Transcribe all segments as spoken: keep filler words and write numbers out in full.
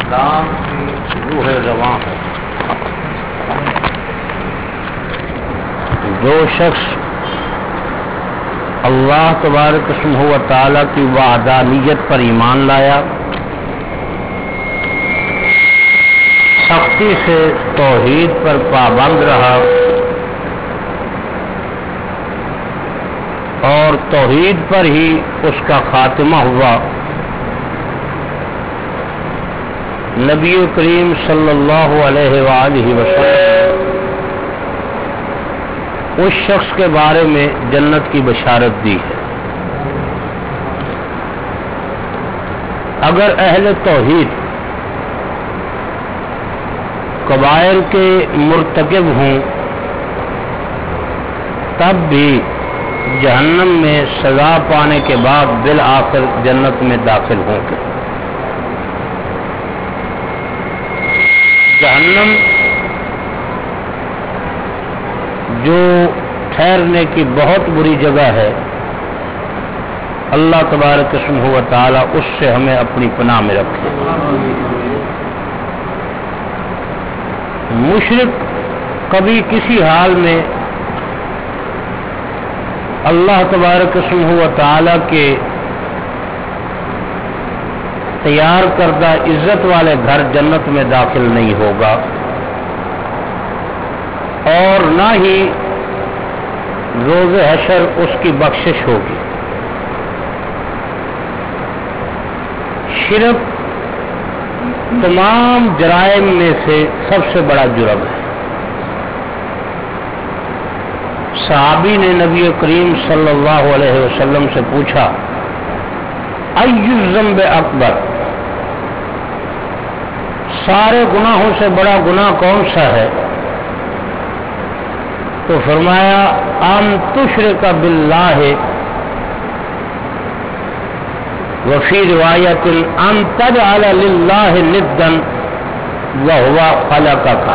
اسلام کی روح رواں ہے۔ جو شخص اللہ تبارک اسمہ و تعالیٰ کی وحدانیت پر ایمان لایا، سختی سے توحید پر پابند رہا اور توحید پر ہی اس کا خاتمہ ہوا، نبی کریم صلی اللہ علیہ وآلہ وسلم اس شخص کے بارے میں جنت کی بشارت دی ہے۔ اگر اہل توحید کبائر کے مرتکب ہوں تب بھی جہنم میں سزا پانے کے بعد بالآخر جنت میں داخل ہوں گے۔ جہنم جو ٹھہرنے کی بہت بری جگہ ہے، اللہ تبارک اسمہ و تعالی اس سے ہمیں اپنی پناہ میں رکھے۔ مشرک کبھی کسی حال میں اللہ تبارک اسمہ و تعالی کے تیار کردہ عزت والے گھر جنت میں داخل نہیں ہوگا، اور نہ ہی روز حشر اس کی بخشش ہوگی۔ شرک تمام جرائم میں سے سب سے بڑا جرم ہے۔ صحابی نے نبی کریم صلی اللہ علیہ وسلم سے پوچھا، ای الذنب اکبر، سارے گناہوں سے بڑا گناہ کون سا ہے؟ تو فرمایا، ان تشرک باللہ، وفی روایت ان تجعل للہ ندا وہو خلقک،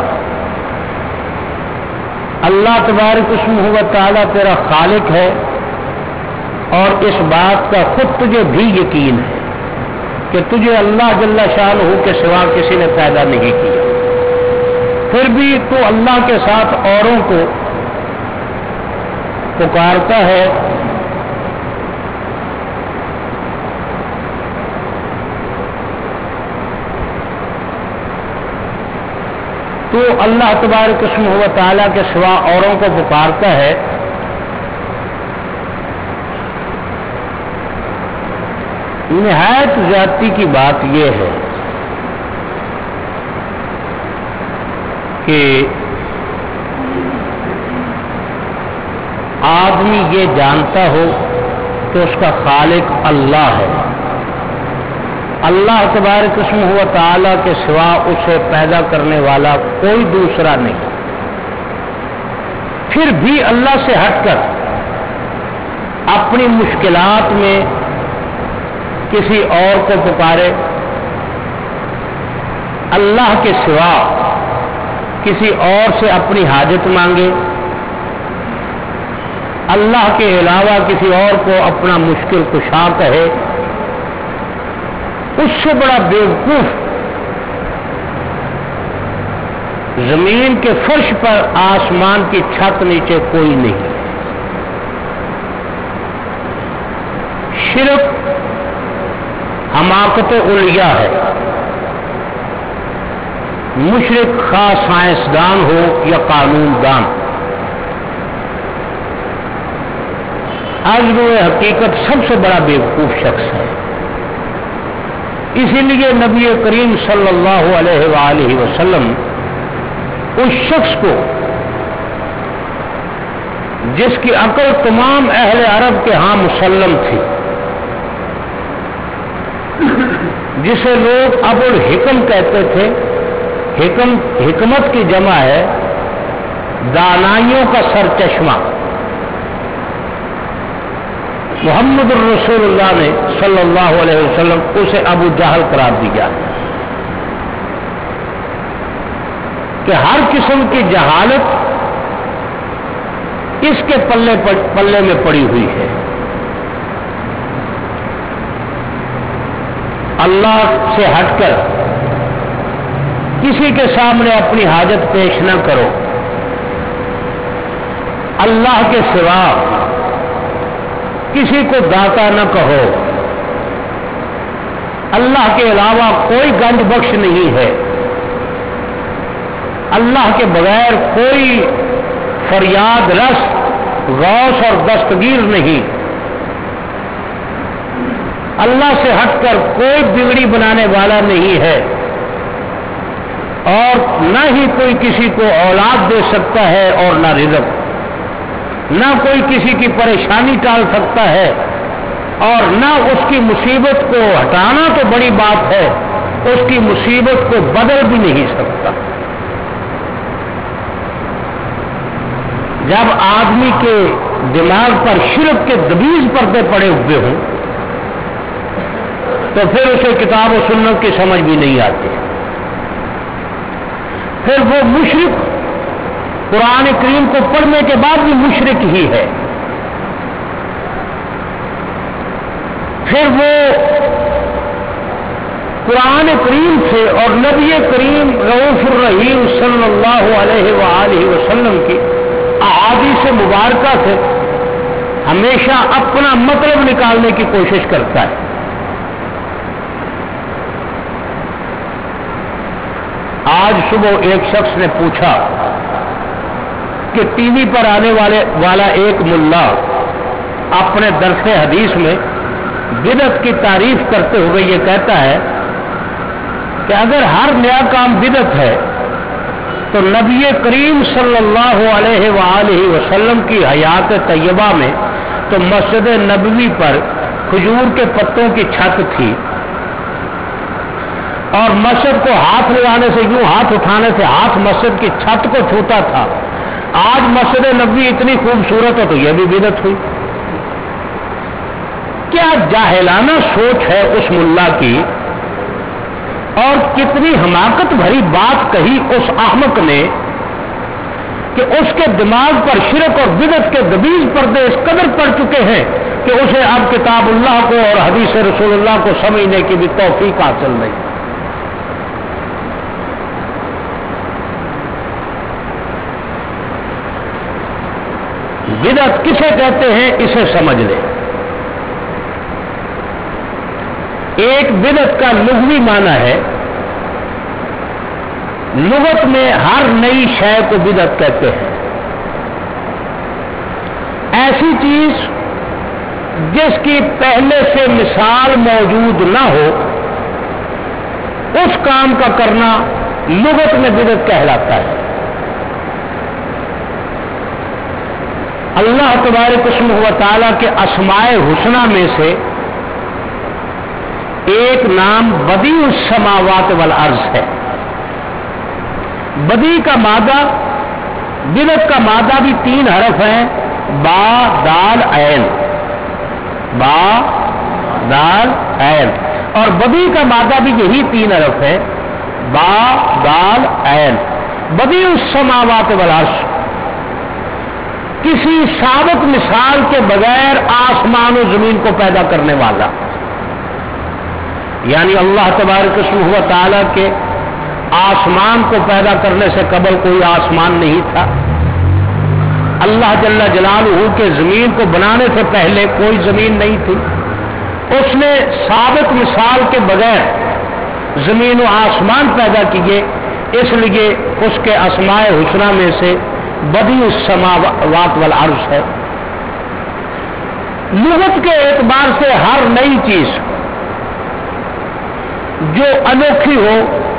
اللہ تبارک اسمہ و تعالیٰ تیرا خالق ہے اور اس بات کا خود تجھے بھی یقین ہے کہ تجھے اللہ جل شانہ کے سوا کسی نے پیدا نہیں کیا، پھر بھی تو اللہ کے ساتھ اوروں کو پکارتا ہے۔ تو اللہ تبارک اسمہ و تعالیٰ کے سوا اوروں کو پکارتا ہے، نہایت زیادتی کی بات یہ ہے کہ آدمی یہ جانتا ہو کہ اس کا خالق اللہ ہے، اللہ تبارک اسمہ و تعالیٰ کے سوا اسے پیدا کرنے والا کوئی دوسرا نہیں، پھر بھی اللہ سے ہٹ کر اپنی مشکلات میں کسی اور کو پکارے، اللہ کے سوا کسی اور سے اپنی حاجت مانگے، اللہ کے علاوہ کسی اور کو اپنا مشکل کشا کہے، اس سے بڑا بیوقوف زمین کے فرش پر آسمان کی چھت نیچے کوئی نہیں۔ شرک حماقت علیا ہے۔ مشرک خاص سائنسدان ہو یا قانون دان، عجب و حقیقت سب سے بڑا بیوقوف شخص ہے۔ اسی لیے نبی کریم صلی اللہ علیہ وآلہ وسلم اس شخص کو جس کی عقل تمام اہل عرب کے ہاں مسلم تھی، جسے لوگ ابو الحکم کہتے تھے، حکم حکمت کی جمع ہے دانائیوں کا سر چشمہ، محمد الرسول اللہ نے صلی اللہ علیہ وسلم اسے ابو جہل قرار دیا کہ ہر قسم کی جہالت اس کے پلے پلے میں پڑی ہوئی ہے۔ اللہ سے ہٹ کر کسی کے سامنے اپنی حاجت پیش نہ کرو، اللہ کے سوا کسی کو داتا نہ کہو، اللہ کے علاوہ کوئی گنج بخش نہیں ہے، اللہ کے بغیر کوئی فریاد رس، غوث اور دستگیر نہیں، اللہ سے ہٹ کر کوئی بگڑی بنانے والا نہیں ہے، اور نہ ہی کوئی کسی کو اولاد دے سکتا ہے اور نہ رزق، نہ کوئی کسی کی پریشانی ٹال سکتا ہے اور نہ اس کی مصیبت کو ہٹانا تو بڑی بات ہے، اس کی مصیبت کو بدل بھی نہیں سکتا۔ جب آدمی کے دماغ پر شرک کے دبیز پردے پڑے ہوئے ہوں تو پھر اسے کتاب و سنت کی سمجھ بھی نہیں آتی، پھر وہ مشرک قرآن کریم کو پڑھنے کے بعد بھی مشرک ہی ہے، پھر وہ قرآن کریم سے اور نبی کریم رؤوف الرحیم صلی اللہ علیہ وآلہ وسلم کی احادیث مبارکہ سے ہمیشہ اپنا مطلب نکالنے کی کوشش کرتا ہے۔ آج صبح ایک شخص نے پوچھا کہ ٹی وی پر آنے والے والا ایک ملا اپنے درس حدیث میں بدعت کی تعریف کرتے ہوئے یہ کہتا ہے کہ اگر ہر نیا کام بدعت ہے تو نبی کریم صلی اللہ علیہ وآلہ وسلم کی حیات طیبہ میں تو مسجد نبوی پر کھجور کے پتوں کی چھت تھی اور مسجد کو ہاتھ لگانے سے یوں ہاتھ اٹھانے سے ہاتھ مسجد کی چھت کو چھوتا تھا، آج مسجد نبوی اتنی خوبصورت ہے تو یہ بھی بدعت ہوئی۔ کیا جاہلانہ سوچ ہے اس ملا کی، اور کتنی حماقت بھری بات کہی اس احمق نے کہ اس کے دماغ پر شرک اور بدعت کے دبیز پردے اس قدر پڑ چکے ہیں کہ اسے اب کتاب اللہ کو اور حدیث رسول اللہ کو سمجھنے کی بھی توفیق حاصل نہیں۔ بدعت کسے کہتے ہیں اسے سمجھ لیں۔ ایک بدعت کا لغوی معنی ہے، لغت میں ہر نئی شے کو بدعت کہتے ہیں، ایسی چیز جس کی پہلے سے مثال موجود نہ ہو اس کام کا کرنا لغت میں بدعت کہلاتا ہے۔ اللہ تبارک اسمہ و تعالیٰ کے اسماء حسنہ میں سے ایک نام بدیع السماوات والارض ہے۔ بدیع کا مادہ، بدعت کا مادہ بھی تین حرف ہیں، با دال عین، با دال عین، اور بدیع کا مادہ بھی یہی تین حرف ہے، با دال عین۔ بدیع السماوات والارض، کسی سابق مثال کے بغیر آسمان و زمین کو پیدا کرنے والا، یعنی اللہ تبارک و تعالیٰ کے آسمان کو پیدا کرنے سے قبل کوئی آسمان نہیں تھا، اللہ جل جلالہ کے زمین کو بنانے سے پہلے کوئی زمین نہیں تھی، اس نے سابق مثال کے بغیر زمین و آسمان پیدا کیے، اس لیے اس کے اسماء حسنہ میں سے بدیع السماوات والارض ہے۔ لغت کے اعتبار سے ہر نئی چیز جو انوکھی ہو،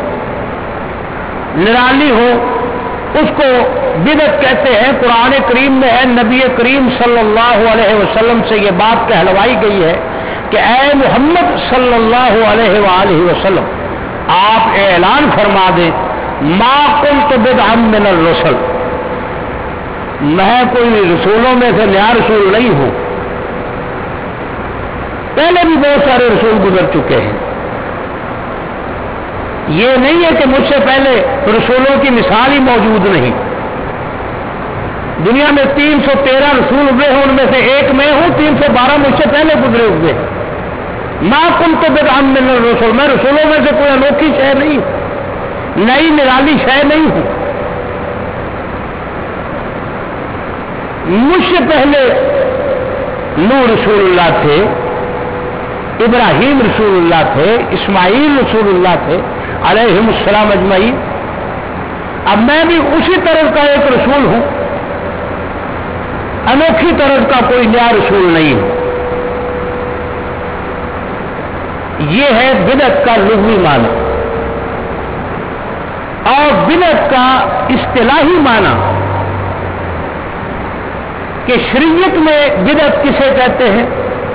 نرالی ہو، اس کو بدعت کہتے ہیں۔ قرآن کریم میں ہے، نبی کریم صلی اللہ علیہ وسلم سے یہ بات کہلوائی گئی ہے کہ اے محمد صلی اللہ علیہ وآلہ وسلم، آپ اعلان فرما دیں ما کنت بدعا من الرسل، میں کوئی رسولوں میں سے نیا رسول نہیں ہوں، پہلے بھی بہت سارے رسول گزر چکے ہیں، یہ نہیں ہے کہ مجھ سے پہلے رسولوں کی مثال ہی موجود نہیں، دنیا میں تین سو تیرہ رسول ہوئے ہیں، ان میں سے ایک میں ہوں، تین سو بارہ مجھ سے پہلے گزرے ہوئے ہیں۔ ما کنت بدعا من الرسل، میں رسولوں میں سے کوئی انوکھی شے نہیں، नई निराली शय नहीं हूं। मुझसे पहले नूह रसूलुल्लाह थे, इब्राहीम रसूलुल्लाह थे, इस्माइल रसूलुल्लाह थे अलैहिमुस्सलाम अजमईन। अब मैं भी उसी तरह का एक रसूल हूं, अनोखी तरह का कोई नया रसूल नहीं हूं। यह है बिदअत का लुग़वी माना। और बिदअत का इस्तिलाही माना कि शरीयत में बिदअत किसे कहते हैं।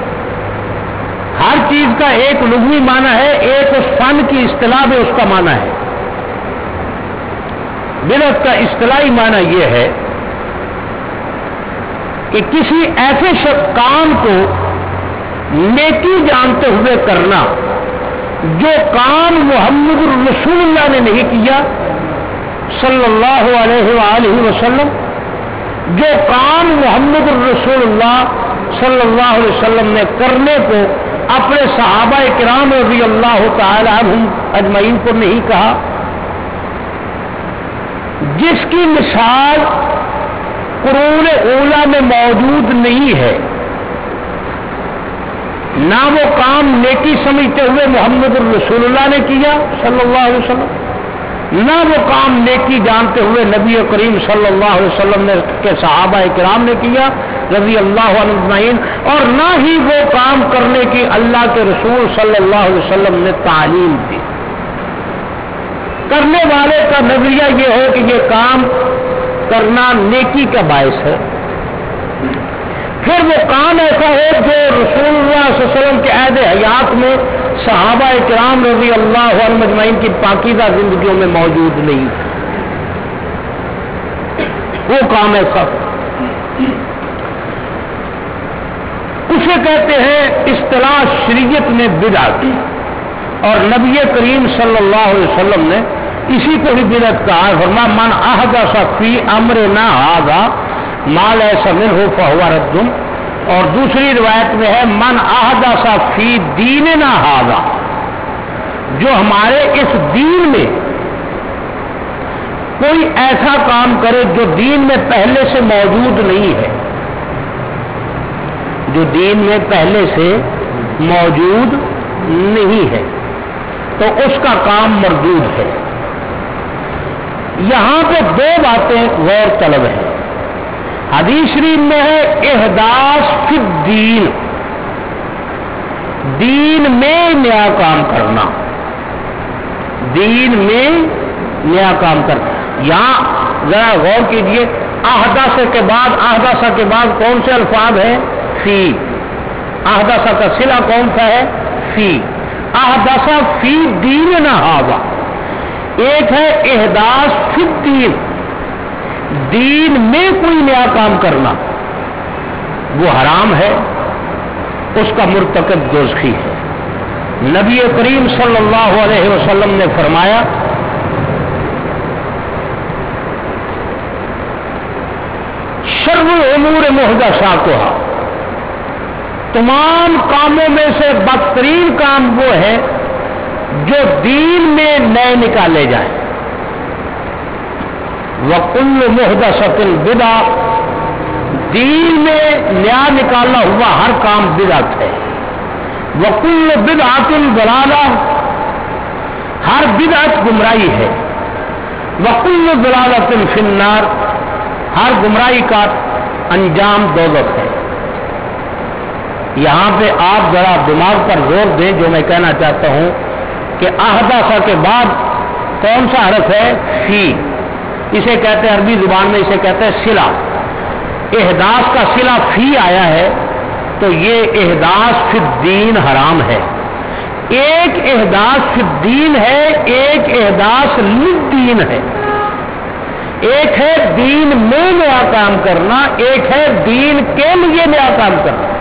हर चीज का एक लुग़वी माना है, एक उस फन की इस्तिलाह में उसका माना है। बिदअत का इस्तिलाही माना यह है कि किसी ऐसे शख्स काम को नेकी जानते हुए करना जो काम मुहम्मद रसूलुल्लाह ने नहीं किया सल्लल्लाहु अलैहि वसल्लम, जो काम मुहम्मद रसूलुल्लाह सल्लल्लाहु अलैहि वसल्लम ने करने को अपने सहाबा किराम रज़ी अल्लाह तआला अन्हुम अजमईन को नहीं कहा, जिसकी मिसाल कुरान ऊला में मौजूद नहीं है। ना वो काम नेकी समझते हुए मोहम्मद रसूलुल्लाह ने किया सल्लल्लाहु अलैहि वसल्लम, ना वो काम नेकी जानते हुए नबी करीम सल्लल्लाहु अलैहि वसल्लम ने के सहाबा किराम ने किया रज़ी अल्लाह अन्हुम अजमईन, और ना ही वो काम करने की अल्लाह के रसूल सल्लल्लाहु अलैहि वसल्लम ने तालीम दी। करने वाले का नजरिया ये है कि ये काम करना नेकी का बायस है। फिर वो काम ऐसा है जो रसूलुल्लाह सल्लल्लाहु अलैहि वसल्लम के अहद हयात में सहाबा किराम रज़ी अल्लाह अन्हुम अजमईन की पाकीज़ा जिंदगियों में मौजूद नहीं, वो काम ऐसा उसे कहते हैं इस्तिलाह शरीयत में बिदअत। और नबी करीम सल्लल्लाहु अलैहि वसल्लम ने इसी को ही बिदअत कहा। फरमा मन अहदसा फी अमरिना हाज़ा मा लैसा मिन्हु फहुव रद्दुन। और दूसरी रिवायत में है मन अहदसा फी दीनिना हाज़ा, जो हमारे इस दीन में कोई ऐसा काम करे जो दीन में पहले से मौजूद नहीं है, जो दीन में पहले से मौजूद नहीं है, तो उसका काम मरदूद है। यहां पे दो बातें गौर तलब है। हदीस शरीफ में है इहदास फिद दीन, दीन में नया काम करना, दीन में नया काम करना। यहां जरा गौर कीजिए, अहदासा के बाद अहदासा के बाद कौन से अल्फाज हैं? फी। अहदासा का सिला कौन सा है? फी। अहदासा फी दीन ना हावा। एक है इहदास फिद दीन, दीन में कोई नया काम करना, वो हराम है, उसका मुर्तकब दोज़खी है। नबी करीम सल्लल्लाहु अलैहि वसल्लम ने फरमाया शर्रुल उमूर मुहदसातुहा, तमाम कामों में से बदतरीन काम वो है जो दीन में नए निकाले जाए। वकुल्लु मुहदसतिन बिदा, दीन में नया निकाला हुआ हर काम बिदअत है। वकुल्लु बिदअतिन दलाला, हर बिदअत गुमराही है। वकुल्लु दलालतिन फिन्नार, हर गुमराही का अंजाम दोज़ख है। यहां पे आप जरा दिमाग पर जोर दें, जो मैं कहना चाहता हूं कि अहदासा के बाद कौन सा हरफ है? फी। इसे कहते हैं अरबी जुबान में, इसे कहते हैं सिला। इहदास का सिला फी आया है, तो ये इहदास फिद्दीन हराम है। एक इहदास फिद्दीन है, एक इहदास लिद्दीन है। एक है दीन में नया काम करना, एक है दीन के लिए नया काम करना।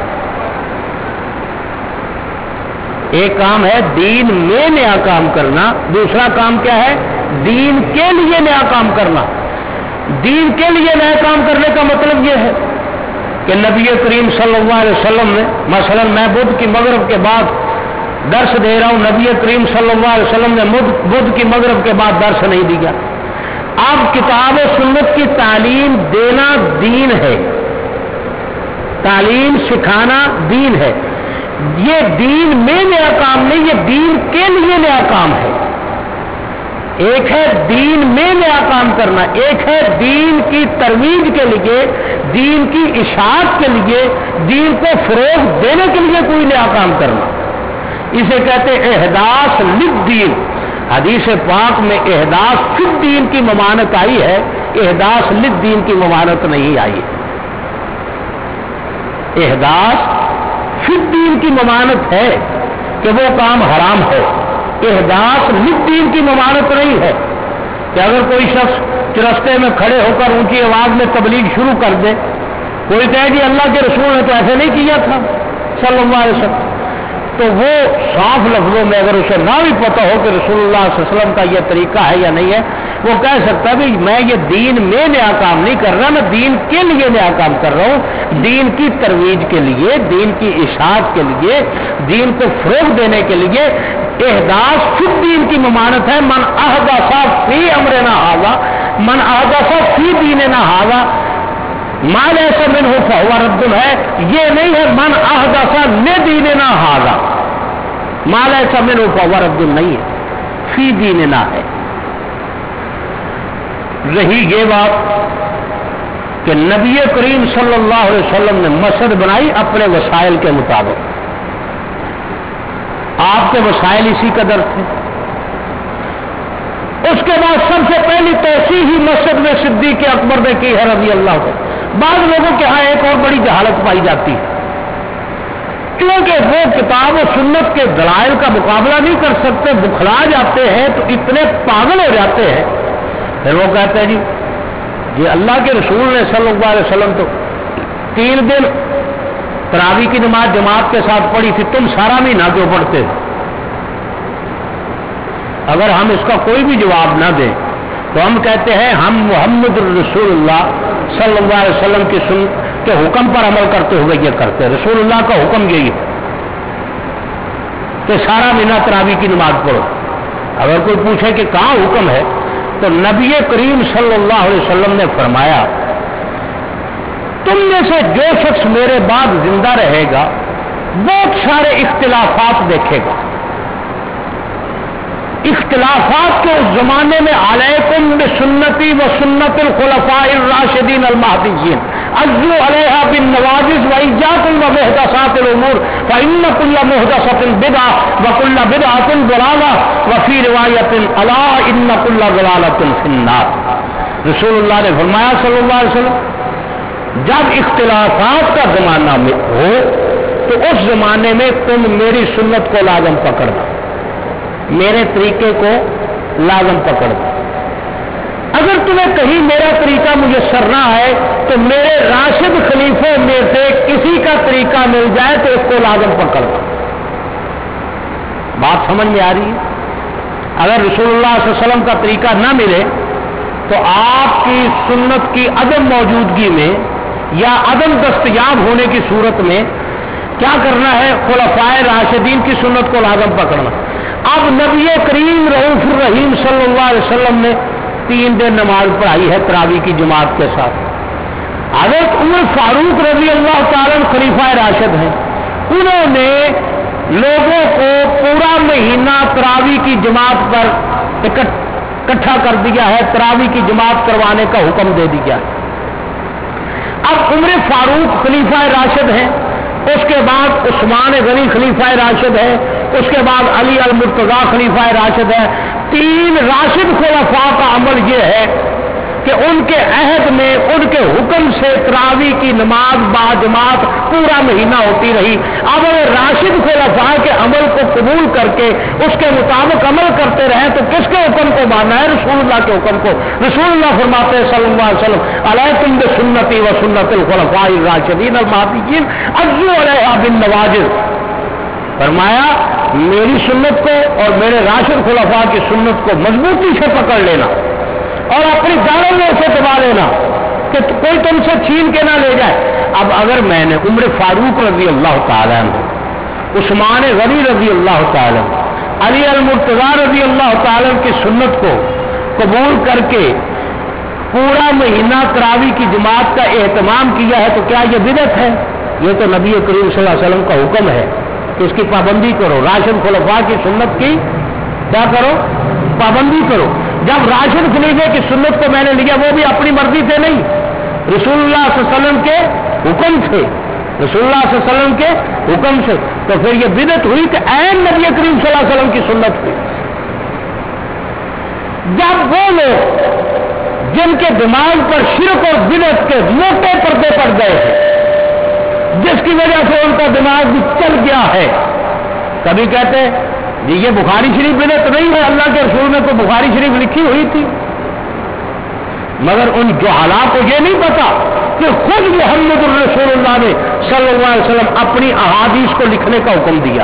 एक काम है दीन में नया काम करना, दूसरा काम क्या है? दीन के लिए नया काम करना। दीन के लिए नया काम करने का मतलब यह है कि नबी करीम सल्लल्लाहु अलैहि वसल्लम ने, मसलन मैं बुध की मगरिब के बाद درس دے رہا ہوں, نبی کریم صلی اللہ علیہ وسلم نے بدھ کی مغرب کے بعد درس نہیں دیا. اب کتاب و سنت کی تعلیم دینا دین ہے, تعلیم سکھانا دین ہے. یہ دین میں نیا کام نہیں, یہ دین کے لیے نیا کام ہے. ایک ہے دین میں نیا کام کرنا, ایک ہے دین کی ترویج کے لیے, دین کی اشاعت کے لیے, دین کو فروغ دینے کے لیے کوئی نیا کام کرنا. اسے کہتے ہیں احداث للدین. حدیث پاک میں احداث فی الدین کی ممانت آئی ہے, احداث للدین کی ممانت نہیں آئی. احداث فی الدین کی ممانت ہے کہ وہ کام حرام ہے, احداث للدین کی ممانت نہیں ہے کہ اگر کوئی شخص رستے میں کھڑے ہو کر اونچی آواز میں تبلیغ شروع کر دے, کوئی کہے کہ اللہ کے رسول نے تو ایسے نہیں کیا تھا صلی اللہ علیہ وسلم, تو وہ صاف لفظوں میں اگر اسے نہ بھی پتہ ہو کہ رسول اللہ صلی اللہ علیہ وسلم کا یہ طریقہ ہے یا نہیں ہے, وہ کہہ سکتا ہے بھی میں یہ دین میں نیا کام نہیں کر رہا, میں دین کے لیے نیا کام کر رہا ہوں, دین کی ترویج کے لیے, دین کی اشاعت کے لیے, دین کو فروغ دینے کے لیے. احداث فی الدین کی ممانت ہے. من احدث فی امرنا ھذا, من احدث فی دیننا ھذا ما لیس منہ فہو رد ہے. یہ نہیں ہے من احدث لدیننا ھذا, ما لیس منہ فہو رد نہیں ہے, فی دیننا ہے. رہی یہ بات کہ نبی کریم صلی اللہ علیہ وسلم نے مسجد بنائی اپنے وسائل کے مطابق. آپ کے وسائل اسی قدر تھے. اس کے بعد سب سے پہلی توسیع ہی مسجد میں صدیق اکبر نے کی ہے رضی اللہ عنہ. بعض لوگوں کے ہاں ایک اور بڑی جہالت پائی جاتی ہے, کیونکہ وہ کتاب و سنت کے دلائل کا مقابلہ نہیں کر سکتے, بکھلا جاتے ہیں تو اتنے پاگل ہو جاتے ہیں. پھر وہ کہتے ہیں جی یہ اللہ کے رسول نے صلی اللہ علیہ وسلم تو تین دن تراویح کی نماز جماعت کے ساتھ پڑھی تھی, تم سارا مہینہ کیوں پڑھتے ہو؟ اگر ہم اس کا کوئی بھی جواب نہ دیں تو ہم کہتے ہیں ہم محمد رسول اللہ صلی اللہ علیہ وسلم کی سن کے حکم پر عمل کرتے ہوئے یہ کرتے ہیں. رسول اللہ کا حکم یہی ہے کہ سارا مہینہ تراویح کی نماز پڑھو. اگر کوئی پوچھے کہ کہاں حکم ہے تو نبی کریم صلی اللہ علیہ وسلم نے فرمایا تم میں سے جو شخص میرے بعد زندہ رہے گا بہت سارے اختلافات دیکھے گا. اختلافات کے اس زمانے میں علیکم بسنتی و سنت الخلفاء الراشدین المہدیین عضوا علیہا بالنواجذ وایاکم ومحدثات الامور فإن كل محدثة بدعة وكل بدعة ضلالة وفي رواية الا ان كل ضلالة في النار. رسول اللہ نے فرمایا صلی اللہ علیہ وسلم جب اختلافات کا زمانہ میں ہو تو اس زمانے میں تم میری سنت کو لازم پکڑنا, میرے طریقے کو لازم پکڑنا. اگر تمہیں کہیں میرا طریقہ میسر نہ ہے تو میرے راشد خلیفوں میں سے کسی کا طریقہ مل جائے تو اس کو لازم پکڑنا. بات سمجھ میں آ رہی ہے؟ اگر رسول اللہ صلی اللہ علیہ وسلم کا طریقہ نہ ملے تو آپ کی سنت کی عدم موجودگی میں یا عدم دستیاب ہونے کی صورت میں کیا کرنا ہے؟ خلفائے راشدین کی سنت کو لازم پکڑنا. اب نبی کریم رؤوف الرحیم صلی اللہ علیہ وسلم نے تین دن نماز پڑھائی ہے تراویح کی جماعت کے ساتھ. حضرت عمر فاروق رضی اللہ تعالیٰ خلیفہ راشد ہیں, انہوں نے لوگوں کو پورا مہینہ تراویح کی جماعت پر اکٹھا کر دیا ہے, تراویح کی جماعت کروانے کا حکم دے دیا. اب عمر فاروق خلیفہ راشد ہیں, اس کے بعد عثمان غنی خلیفہ راشد ہے, اس کے بعد علی المرتضیٰ خلیفہ راشد ہے. تین راشد خلفاء کا عمل یہ ہے کہ ان کے عہد میں ان کے حکم سے تراویح کی نماز با جماعت پورا مہینہ ہوتی رہی. اب اگر راشد خلفاء کے عمل کو قبول کر کے اس کے مطابق عمل کرتے رہیں تو کس کے حکم کو ماننا ہے؟ رسول اللہ کے حکم کو. رسول اللہ فرماتے ہیں صلی اللہ علیہ وسلم علیکم بسنتی و سنت الخلفاء الراشدین المہدیین عضوا علیہا بالنواجذ. فرمایا میری سنت کو اور میرے راشد خلفاء کی سنت کو مضبوطی سے پکڑ لینا اور اپنی جانوں میں اسے دبا لینا کہ کوئی تم سے چھین کے نہ لے جائے. اب اگر میں نے عمر فاروق رضی اللہ تعالیٰ عنہ عثمان غنی رضی اللہ تعالی، علی المرتضیٰ رضی اللہ تعالی کی سنت کو قبول کر کے پورا مہینہ تراویح کی جماعت کا اہتمام کیا ہے، تو کیا یہ بدعت ہے؟ یہ تو نبی کریم صلی اللہ علیہ وسلم کا حکم ہے کہ اس کی پابندی کرو، راشد خلفاء کی سنت کی کیا کرو؟ پابندی کرو۔ جب راشد خلیفے کی سنت کو میں نے لیا، وہ بھی اپنی مرضی سے نہیں، رسول اللہ صلی اللہ علیہ وسلم کے حکم سے، رسول اللہ صلی اللہ علیہ وسلم کے حکم سے، تو پھر یہ بدعت ہوئی کہ عین نبی کریم صلی اللہ علیہ وسلم کی سنت ہوئی۔ جب وہ لوگ جن کے دماغ پر شرک اور بدعت کے موٹے پردے پڑ گئے ہیں، جس کی وجہ سے ان کا دماغ بھی چل گیا ہے، کبھی کہتے ہیں جی یہ بخاری شریف بدعت نہیں ہے، اللہ کے رسول نے تو بخاری شریف لکھی ہوئی تھی، مگر ان جہالا کو یہ نہیں پتا کہ خود محمد الرسول اللہ نے صلی اللہ علیہ وسلم اپنی احادیث کو لکھنے کا حکم دیا۔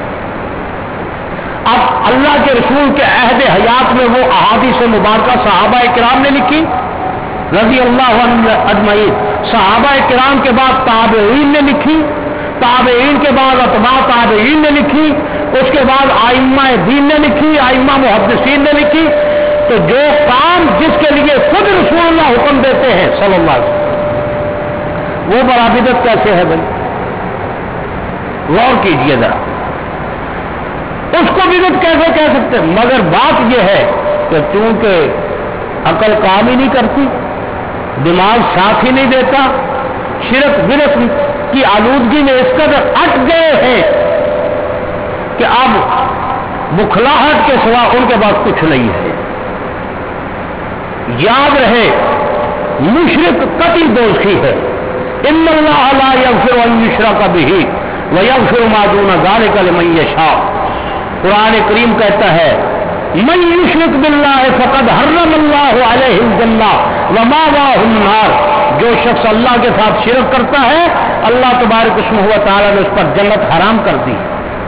اب اللہ کے رسول کے عہد حیات میں وہ احادیث مبارکہ صحابہ کرام نے لکھی رضی اللہ عنہ اجمعین، صحابہ کرام کے بعد تابعین نے لکھی، تابعین کے بعد اتباع تابعین نے لکھی، اس کے بعد ائمہ دین نے لکھی، ائمہ محدثین نے لکھی۔ تو جو کام جس کے لیے خود رسول اللہ حکم دیتے ہیں صلی اللہ علیہ وسلم، وہ بڑا بدعت کیسے ہے بھائی؟ غور کیجئے ذرا، اس کو بدعت کیسے کہہ سکتے ہیں؟ مگر بات یہ ہے کہ چونکہ عقل کام ہی نہیں کرتی، دماغ ساتھ ہی نہیں دیتا، شرک بدعت کی آلودگی میں اس قدر اٹ گئے ہیں کہ اب بکھلاہٹ کے سوا ان کے پاس کچھ نہیں ہے۔ یاد رہے مشرک قطعی دوزخی ہے، ان اللہ لا یغفر ان یشرک بہ ویغفر ما دون ذلک لمن یشاء۔ قرآن کریم کہتا ہے من یشرک باللہ فقد حرم اللہ علیہ الجنہ ومأواہ النار، جو شخص اللہ کے ساتھ شرک کرتا ہے اللہ تبارک اسمہ و تعالی نے اس پر جنت حرام کر دی،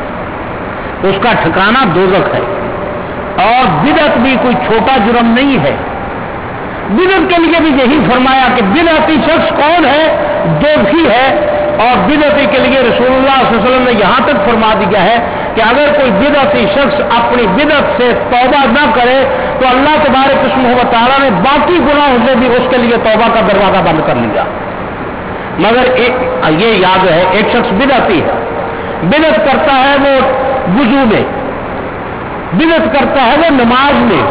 اس کا ٹھکانہ دوزخ ہے۔ اور بدعت بھی کوئی چھوٹا جرم نہیں ہے، بدعت کے لیے بھی یہی فرمایا کہ بدعتی شخص کون ہے؟ دوزخی ہے۔ اور بدعتی کے لیے رسول اللہ صلی اللہ علیہ وسلم نے یہاں تک فرما دیا ہے کہ اگر کوئی بدعتی شخص اپنی بدعت سے توبہ نہ کرے تو اللہ تبارک اسمہ و تعالیٰ نے باقی گناہوں سے بھی اس کے لیے توبہ کا دروازہ بند کر لیا۔ مگر ایک یہ یاد ہے، ایک شخص بدعتی ہے، بدعت کرتا ہے وہ وضو میں، بدعت کرتا ہے وہ نماز میں،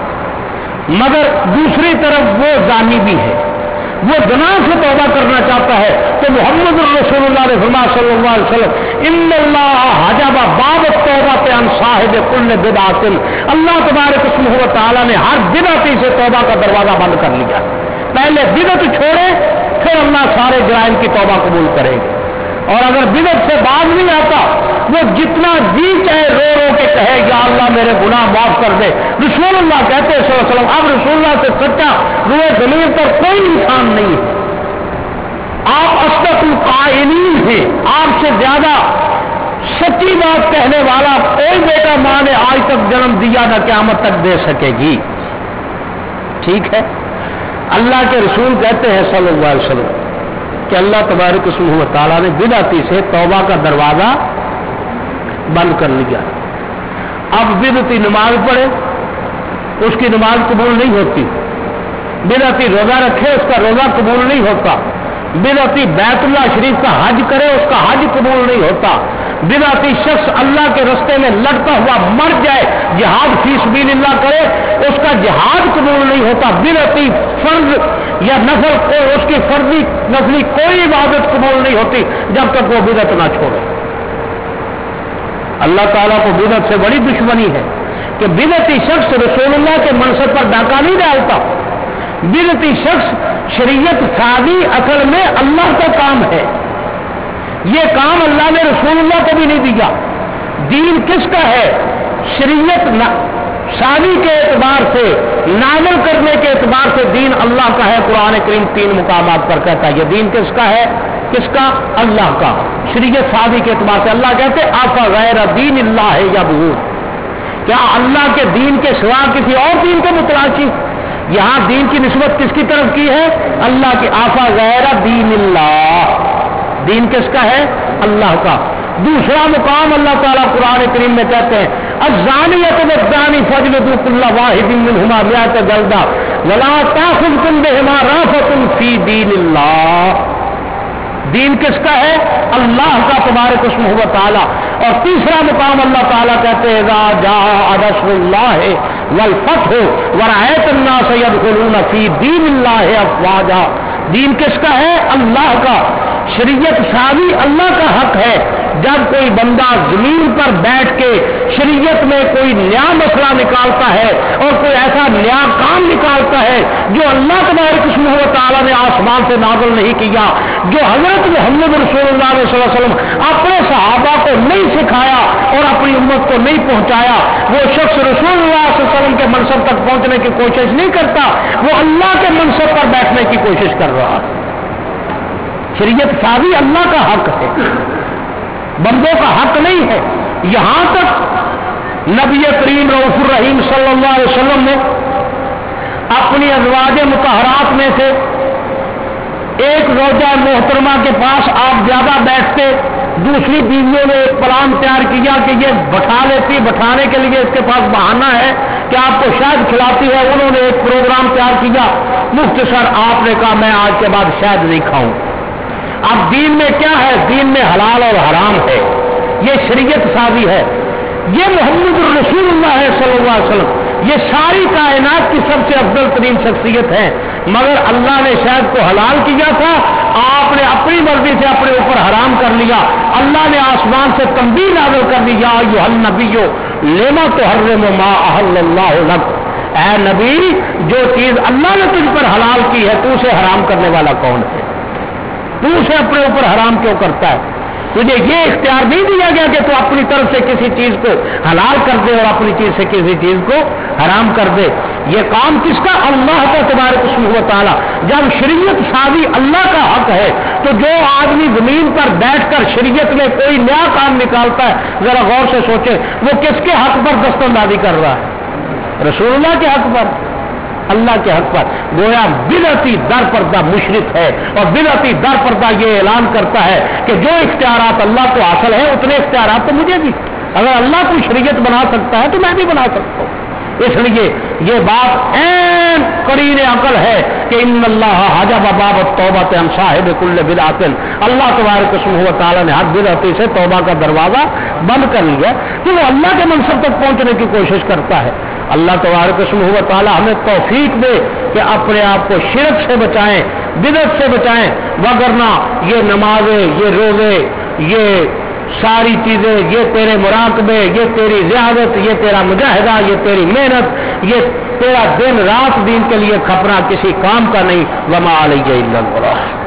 مگر دوسری طرف وہ زانی بھی ہے، وہ گناہ سے توبہ کرنا چاہتا ہے، تو محمد رسول اللہ نے فرمایا صلی اللہ علیہ وسلم ان اللہ حجب باب التوبہ عن صاحب کل بدعۃ، اللہ تبارک اسمہ و تعالیٰ نے ہر بدعتی سے توبہ کا دروازہ بند کر لیا۔ پہلے بدعت چھوڑے پھر اللہ سارے جرائم کی توبہ قبول کرے گا، اور اگر بدعت سے باز نہیں آتا وہ جتنا جی چاہے رو رو کے کہے یا اللہ میرے گناہ معاف کر دے، رسول اللہ کہتے ہیں صلی اللہ علیہ وسلم اب رسول اللہ سے سچا روئے زمین پر کوئی انسان نہیں ہے، آپ اصدق القائلین ہیں، آپ سے زیادہ سچی بات کہنے والا کوئی بیٹا ماں نے آج تک جنم دیا نہ قیامت تک دے سکے گی۔ ٹھیک ہے، اللہ کے رسول کہتے ہیں صلی اللہ علیہ وسلم کہ اللہ تبارک اسمہ و تعالیٰ نے بدعتی سے توبہ کا دروازہ بند کر لیا۔ اب بدعتی نماز پڑھے اس کی نماز قبول نہیں ہوتی، بدعتی روزہ رکھے اس کا روزہ قبول نہیں ہوتا، بدعتی بیت اللہ شریف کا حج کرے اس کا حج قبول نہیں ہوتا، بدعتی شخص اللہ کے رستے میں لڑتا ہوا مر جائے جہاد فی سبیل اللہ کرے اس کا جہاد قبول نہیں ہوتا، بدعتی فرض یا نفل کو اس کی فرضی نفلی کوئی عبادت قبول نہیں ہوتی جب تک وہ بدعت نہ چھوڑے۔ اللہ تعالیٰ کو بدعت سے بڑی دشمنی ہے کہ بدعتی شخص رسول اللہ کے منصب پر ڈاکہ نہیں ڈالتا، بدعتی شخص شریعت سازی اصل میں اللہ کا کام ہے، یہ کام اللہ نے رسول اللہ کو بھی نہیں دیا۔ دین کس کا ہے؟ شریعت سازی کے اعتبار سے نازل کرنے کے اعتبار سے دین اللہ کا ہے۔ قرآن کریم تین مقامات پر کہتا ہے یہ دین کس کا ہے؟ کس کا؟ اللہ کا۔ شریعت سازی کے اعتبار سے اللہ کہتے ہیں آفا غیر دین اللہ ہے یا بہور، کیا اللہ کے دین کے سوا کسی اور دین کے متلاشی؟ یہاں دین کی نسبت کس کی طرف کی ہے؟ اللہ کی۔ آفا غیر دین اللہ، دین کس کا ہے؟ اللہ کا۔ دوسرا مقام اللہ تعالیٰ قرآن کریم میں کہتے ہیں الزانیۃ والزانی فاجلدوا کل واحد منہما مئۃ جلدہ ولا تأخذکم بہما رأفۃ فی دین اللہ. دین کس کا ہے؟ اللہ کا تبارک اسمہ و تعالی. اور تیسرا مقام اللہ تعالیٰ کہتے ہیں اذا جاء نصر اللہ والفتح ورأیت الناس يدخلون فی دین اللہ افواجا. دین کس کا ہے؟ اللہ کا. شریعت سازی اللہ کا حق ہے. جب کوئی بندہ زمین پر بیٹھ کے شریعت میں کوئی نیا مسئلہ نکالتا ہے اور کوئی ایسا نیا کام نکالتا ہے جو اللہ تبارک اسمہ و تعالیٰ نے آسمان سے نازل نہیں کیا، جو حضرت محمد رسول اللہ صلی اللہ علیہ وسلم اپنے صحابہ کو نہیں سکھایا اور اپنی امت کو نہیں پہنچایا، وہ شخص رسول اللہ صلی اللہ علیہ وسلم کے منصب تک پہنچنے کی کوشش نہیں کرتا، وہ اللہ کے منصب پر بیٹھنے کی کوشش کر رہا ہے. شریعت سازی اللہ کا حق ہے، بندوں کا حق نہیں ہے. یہاں تک نبی کریم رؤوف الرحیم صلی اللہ علیہ وسلم نے اپنی ازواج مطہرات میں سے ایک زوجہ محترمہ کے پاس آپ زیادہ بیٹھتے، دوسری بیویوں نے ایک پلان تیار کیا کہ یہ بٹھا لیتی، بٹھانے کے لیے اس کے پاس بہانہ ہے کہ آپ کو شاید کھلاتی ہے. انہوں نے ایک پروگرام تیار کیا، مختصر آپ نے کہا میں آج کے بعد شاید نہیں کھاؤں. اب دین میں کیا ہے؟ دین میں حلال اور حرام ہے. یہ شریعت سازی ہے. یہ محمد رسول اللہ ہے صلی اللہ علیہ وسلم، یہ ساری کائنات کی سب سے افضل ترین شخصیت ہے، مگر اللہ نے شاید کو حلال کیا تھا، آپ نے اپنی مرضی سے اپنے اوپر حرام کر لیا. اللہ نے آسمان سے تنبیہ نازل کر دی، یا ایھا النبی لما تحرم ما احل اللہ لک. اے نبی، جو چیز اللہ نے تجھ پر حلال کی ہے تو اسے حرام کرنے والا کون ہے؟ تو اسے اپنے اوپر حرام کیوں کرتا ہے؟ تجھے یہ اختیار نہیں دیا گیا کہ تو اپنی طرف سے کسی چیز کو حلال کر دے اور اپنی چیز سے کسی چیز کو حرام کر دے. یہ کام کس کا؟ اللہ کا تبارک اسمہ و تعالیٰ. جب شریعت سازی اللہ کا حق ہے تو جو آدمی زمین پر بیٹھ کر شریعت میں کوئی نیا کام نکالتا ہے، ذرا غور سے سوچے وہ کس کے حق پر دستاندازی کر رہا ہے؟ رسول اللہ کے حق پر، اللہ کے حق پر. گویا بدعتی در پردہ مشرک ہے، اور بدعتی در پردہ یہ اعلان کرتا ہے کہ جو اختیارات اللہ کو حاصل ہیں اتنے اختیارات تو مجھے بھی. اگر اللہ کو شریعت بنا سکتا ہے تو میں بھی بنا سکتا ہوں. اس لیے یہ بات عین قرین عقل ہے کہ ان اللہ حجب باب التوبہ عن صاحب کل بدعۃ. اللہ تبارک اسمہ و تعالیٰ نے ہر بدعتی سے توبہ کا دروازہ بند کر لیا کہ وہ اللہ کے منصب تک پہنچنے کی کوشش کرتا ہے. اللہ تبارک اسمہ و تعالیٰ ہمیں توفیق دے کہ اپنے آپ کو شرک سے بچائیں، بدعت سے بچائیں، وگرنہ یہ نمازیں، یہ روزے، یہ ساری چیزیں، یہ تیرے مراقبے، یہ تیری ریاضت، یہ تیرا مجاہدہ، یہ تیری محنت، یہ تیرا دن رات دین کے لیے کھپنا کسی کام کا نہیں. وما علیہ الا البلاغ.